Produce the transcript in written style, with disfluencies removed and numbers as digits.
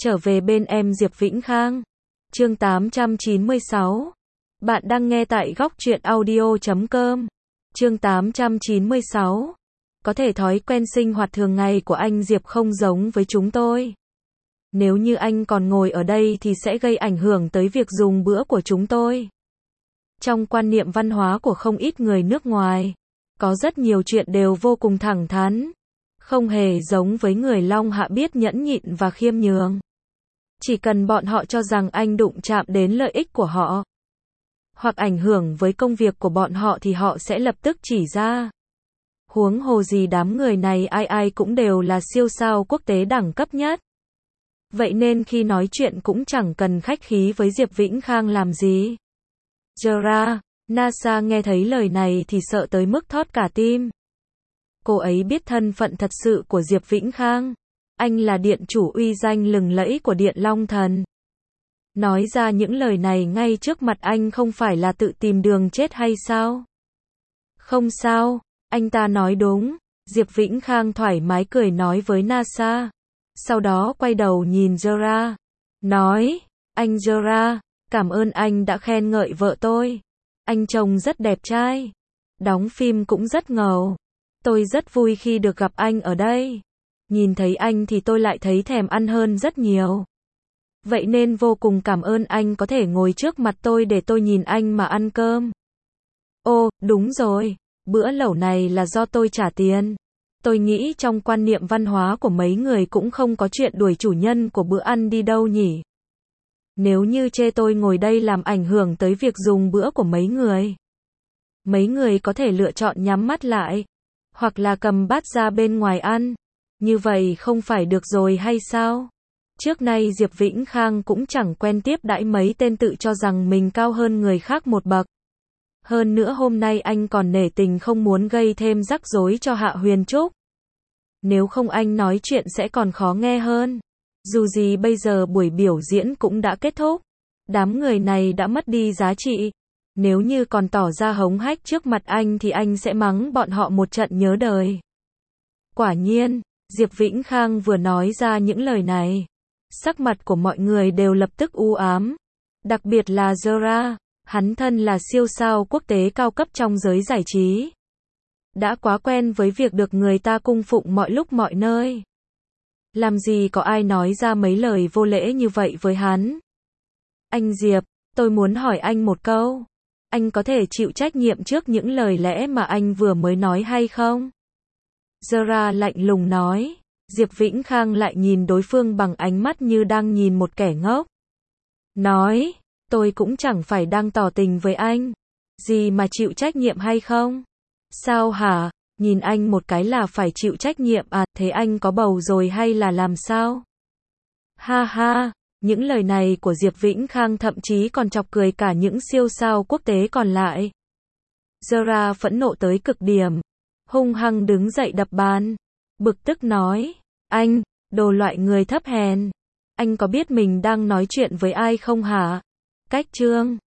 Trở về bên em Diệp Vĩnh Khang. Chương 896. Bạn đang nghe tại góc truyện audio.com. Chương 896. Có thể thói quen sinh hoạt thường ngày của anh Diệp không giống với chúng tôi. Nếu như anh còn ngồi ở đây thì sẽ gây ảnh hưởng tới việc dùng bữa của chúng tôi. Trong quan niệm văn hóa của không ít người nước ngoài, có rất nhiều chuyện đều vô cùng thẳng thắn. Không hề giống với người Long Hạ biết nhẫn nhịn và khiêm nhường. Chỉ cần bọn họ cho rằng anh đụng chạm đến lợi ích của họ, hoặc ảnh hưởng với công việc của bọn họ thì họ sẽ lập tức chỉ ra. Huống hồ gì đám người này ai ai cũng đều là siêu sao quốc tế đẳng cấp nhất. Vậy nên khi nói chuyện cũng chẳng cần khách khí với Diệp Vĩnh Khang làm gì. Zara, NASA nghe thấy lời này thì sợ tới mức thót cả tim. Cô ấy biết thân phận thật sự của Diệp Vĩnh Khang. Anh là điện chủ uy danh lừng lẫy của Điện Long Thần. Nói ra những lời này ngay trước mặt anh không phải là tự tìm đường chết hay sao? Không sao, anh ta nói đúng. Diệp Vĩnh Khang thoải mái cười nói với NASA. Sau đó quay đầu nhìn Zara. Nói, anh Zara, cảm ơn anh đã khen ngợi vợ tôi. Anh chồng rất đẹp trai. Đóng phim cũng rất ngầu. Tôi rất vui khi được gặp anh ở đây. Nhìn thấy anh thì tôi lại thấy thèm ăn hơn rất nhiều. Vậy nên vô cùng cảm ơn anh có thể ngồi trước mặt tôi để tôi nhìn anh mà ăn cơm. Ô, đúng rồi, bữa lẩu này là do tôi trả tiền. Tôi nghĩ trong quan niệm văn hóa của mấy người cũng không có chuyện đuổi chủ nhân của bữa ăn đi đâu nhỉ. Nếu như chê tôi ngồi đây làm ảnh hưởng tới việc dùng bữa của mấy người có thể lựa chọn nhắm mắt lại, hoặc là cầm bát ra bên ngoài ăn. Như vậy không phải được rồi hay sao? Trước nay Diệp Vĩnh Khang cũng chẳng quen tiếp đãi mấy tên tự cho rằng mình cao hơn người khác một bậc. Hơn nữa hôm nay anh còn nể tình không muốn gây thêm rắc rối cho Hạ Huyền Trúc. Nếu không anh nói chuyện sẽ còn khó nghe hơn. Dù gì bây giờ buổi biểu diễn cũng đã kết thúc. Đám người này đã mất đi giá trị. Nếu như còn tỏ ra hống hách trước mặt anh thì anh sẽ mắng bọn họ một trận nhớ đời. Quả nhiên, Diệp Vĩnh Khang vừa nói ra những lời này, sắc mặt của mọi người đều lập tức u ám. Đặc biệt là Zara, hắn thân là siêu sao quốc tế cao cấp trong giới giải trí. Đã quá quen với việc được người ta cung phụng mọi lúc mọi nơi. Làm gì có ai nói ra mấy lời vô lễ như vậy với hắn. Anh Diệp, tôi muốn hỏi anh một câu. Anh có thể chịu trách nhiệm trước những lời lẽ mà anh vừa mới nói hay không? Zara lạnh lùng nói. Diệp Vĩnh Khang lại nhìn đối phương bằng ánh mắt như đang nhìn một kẻ ngốc. Nói, tôi cũng chẳng phải đang tỏ tình với anh. Gì mà chịu trách nhiệm hay không? Sao hả? Nhìn anh một cái là phải chịu trách nhiệm à? Thế anh có bầu rồi hay là làm sao? Ha ha, những lời này của Diệp Vĩnh Khang thậm chí còn chọc cười cả những siêu sao quốc tế còn lại. Zara phẫn nộ tới cực điểm. Hung hăng đứng dậy đập bàn. Bực tức nói. Anh, đồ loại người thấp hèn. Anh có biết mình đang nói chuyện với ai không hả? Cách chương